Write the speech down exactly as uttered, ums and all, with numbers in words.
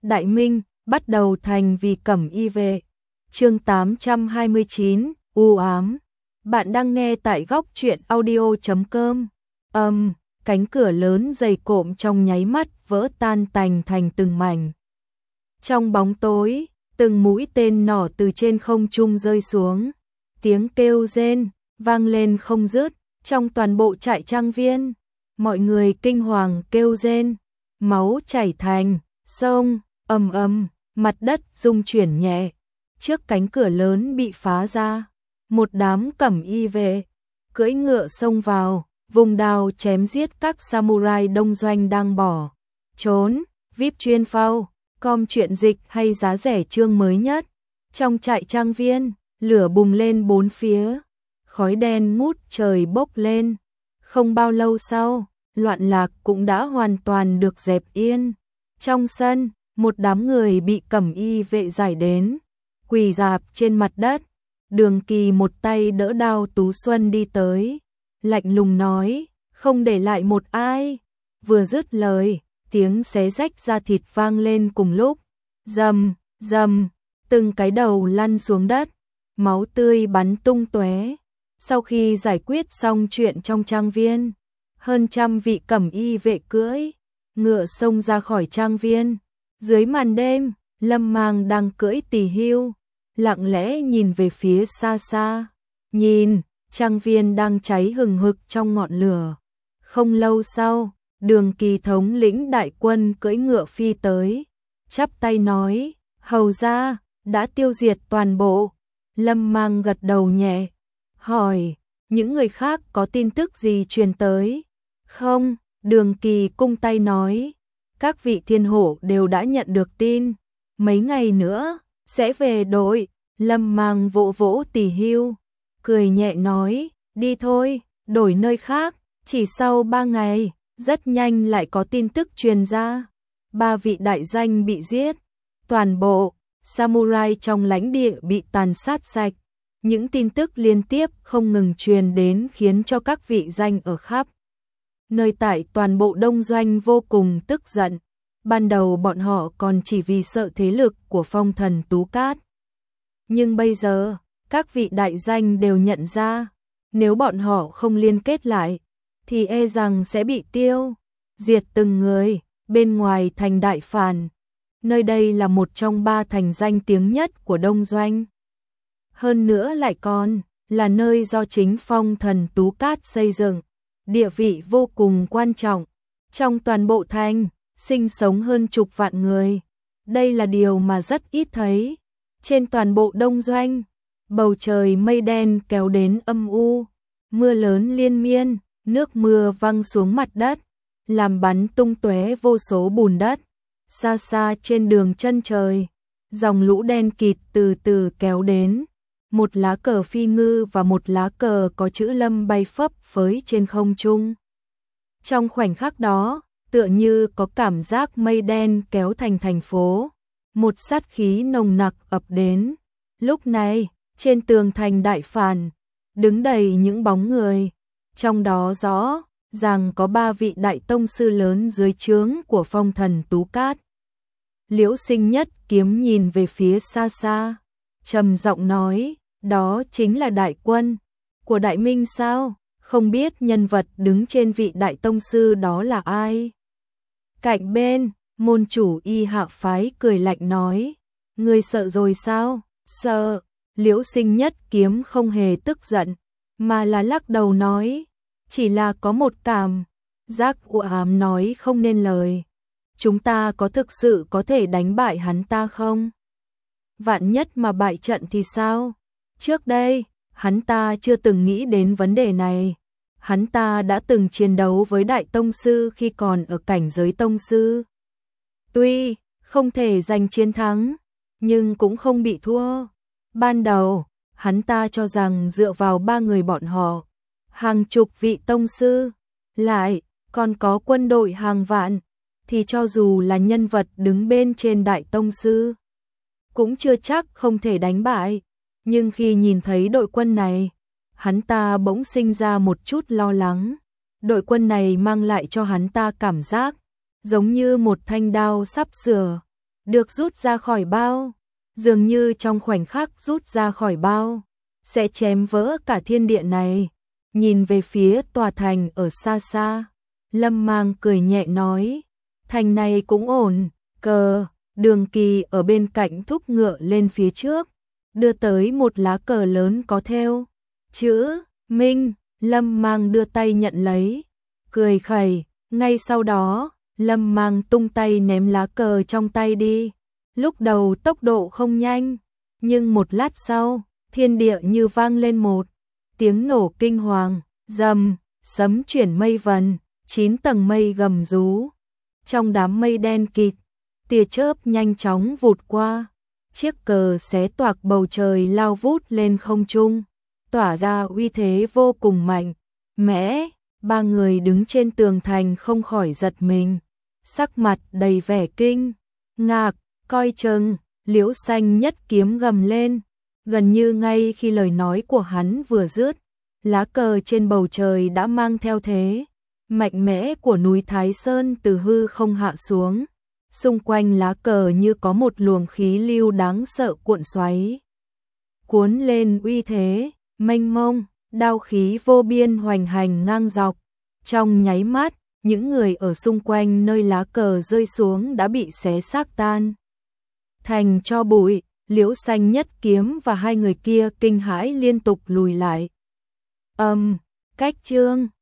Đại Minh, bắt đầu thành vì cẩm y vệ. Chương tám trăm hai mươi chín, u ám. Bạn đang nghe tại góc truyện audio chấm com. Âm, um, cánh cửa lớn dày cộm trong nháy mắt vỡ tan tành thành từng mảnh. Trong bóng tối, từng mũi tên nỏ từ trên không trung rơi xuống. Tiếng kêu rên vang lên không dứt trong toàn bộ trại trang viên. Mọi người kinh hoàng kêu rên, máu chảy thành sông, ầm ầm, mặt đất rung chuyển nhẹ. Trước cánh cửa lớn bị phá ra, một đám cẩm y vệ cưỡi ngựa xông vào, vùng đao chém giết các samurai đông doanh đang bỏ trốn. vê i pê chuyên phao, com truyện dịch hay giá rẻ chương mới nhất. Trong trại trang viên, lửa bùng lên bốn phía, khói đen ngút trời bốc lên. Không bao lâu sau, loạn lạc cũng đã hoàn toàn được dẹp yên. Trong sân, một đám người bị cẩm y vệ giải đến, quỳ rạp trên mặt đất. Đường Kỳ một tay đỡ đao Tú Xuân đi tới, lạnh lùng nói, không để lại một ai. Vừa dứt lời, tiếng xé rách da thịt vang lên cùng lúc. Rầm, rầm, từng cái đầu lăn xuống đất, máu tươi bắn tung tóe. Sau khi giải quyết xong chuyện trong trang viên, hơn trăm vị cẩm y vệ cưỡi ngựa xông ra khỏi trang viên. Dưới màn đêm, Lâm Mang đang cưỡi tỳ hưu, lặng lẽ nhìn về phía xa xa. Nhìn, trang viên đang cháy hừng hực trong ngọn lửa. Không lâu sau, Đường Kỳ thống lĩnh đại quân cưỡi ngựa phi tới, chắp tay nói, hầu ra, đã tiêu diệt toàn bộ. Lâm Mang gật đầu nhẹ, hỏi, những người khác có tin tức gì truyền tới? Không, Đường Kỳ cung tay nói, các vị thiên hổ đều đã nhận được tin, mấy ngày nữa sẽ về đội. Lâm Mang vỗ vỗ tỳ hưu, cười nhẹ nói, đi thôi, đổi nơi khác, chỉ sau ba ngày, rất nhanh lại có tin tức truyền ra. Ba vị đại danh bị giết, toàn bộ samurai trong lãnh địa bị tàn sát sạch. Những tin tức liên tiếp không ngừng truyền đến khiến cho các vị danh ở khắp nơi tại toàn bộ đông doanh vô cùng tức giận. Ban đầu bọn họ còn chỉ vì sợ thế lực của phong thần Tú Cát. Nhưng bây giờ, các vị đại danh đều nhận ra, nếu bọn họ không liên kết lại, thì e rằng sẽ bị tiêu diệt từng người. Bên ngoài thành Đại Phàn, nơi đây là một trong ba thành danh tiếng nhất của đông doanh. Hơn nữa lại còn là nơi do chính phong thần Tú Cát xây dựng, địa vị vô cùng quan trọng. Trong toàn bộ thành, sinh sống hơn chục vạn người. Đây là điều mà rất ít thấy. Trên toàn bộ đông doanh, bầu trời mây đen kéo đến âm u, mưa lớn liên miên, nước mưa văng xuống mặt đất, làm bắn tung tóe vô số bùn đất. Xa xa trên đường chân trời, dòng lũ đen kịt từ từ kéo đến. Một lá cờ phi ngư và một lá cờ có chữ Lâm bay phấp phới trên không trung. Trong khoảnh khắc đó, tựa như có cảm giác mây đen kéo thành thành phố. Một sát khí nồng nặc ập đến. Lúc này, trên tường thành Đại Phàn, đứng đầy những bóng người. Trong đó rõ ràng có ba vị đại tông sư lớn dưới trướng của phong thần Tú Cát. Liễu Sinh Nhất Kiếm nhìn về phía xa xa, trầm giọng nói, đó chính là đại quân của Đại Minh sao? Không biết nhân vật đứng trên vị đại tông sư đó là ai? Cạnh bên, môn chủ Y Hạ phái cười lạnh nói, ngươi sợ rồi sao? Sợ. Liễu Sinh Nhất Kiếm không hề tức giận, mà là lắc đầu nói, chỉ là có một cảm giác u ám nói không nên lời. Chúng ta có thực sự có thể đánh bại hắn ta không? Vạn nhất mà bại trận thì sao? Trước đây, hắn ta chưa từng nghĩ đến vấn đề này. Hắn ta đã từng chiến đấu với đại tông sư khi còn ở cảnh giới tông sư. Tuy không thể giành chiến thắng, nhưng cũng không bị thua. Ban đầu, hắn ta cho rằng dựa vào ba người bọn họ, hàng chục vị tông sư, lại còn có quân đội hàng vạn, thì cho dù là nhân vật đứng bên trên đại tông sư, cũng chưa chắc không thể đánh bại. Nhưng khi nhìn thấy đội quân này, hắn ta bỗng sinh ra một chút lo lắng. Đội quân này mang lại cho hắn ta cảm giác giống như một thanh đao sắp sửa được rút ra khỏi bao, dường như trong khoảnh khắc rút ra khỏi bao, sẽ chém vỡ cả thiên địa này. Nhìn về phía tòa thành ở xa xa, Lâm Mang cười nhẹ nói, thành này cũng ổn. Cờ, Đường Kỳ ở bên cạnh thúc ngựa lên phía trước, đưa tới một lá cờ lớn có thêu chữ Minh. Lâm Mang đưa tay nhận lấy, cười khẩy. Ngay sau đó, Lâm Mang tung tay ném lá cờ trong tay đi. Lúc đầu tốc độ không nhanh, nhưng một lát sau, thiên địa như vang lên một tiếng nổ kinh hoàng, rầm, sấm chuyển mây vần, chín tầng mây gầm rú. Trong đám mây đen kịt, tia chớp nhanh chóng vụt qua, chiếc cờ xé toạc bầu trời lao vút lên không trung, tỏa ra uy thế vô cùng mạnh mẽ. Ba người đứng trên tường thành không khỏi giật mình, sắc mặt đầy vẻ kinh ngạc, coi chừng. Liễu Xanh Nhất Kiếm gầm lên, gần như ngay khi lời nói của hắn vừa dứt, lá cờ trên bầu trời đã mang theo thế mạnh mẽ của núi Thái Sơn từ hư không hạ xuống. Xung quanh lá cờ như có một luồng khí lưu đáng sợ cuộn xoáy, cuốn lên uy thế mênh mông, đao khí vô biên hoành hành ngang dọc. Trong nháy mắt, những người ở xung quanh nơi lá cờ rơi xuống đã bị xé xác tan thành tro bụi. Liễu Xanh Nhất Kiếm và hai người kia kinh hãi liên tục lùi lại. Âm, um, cách chương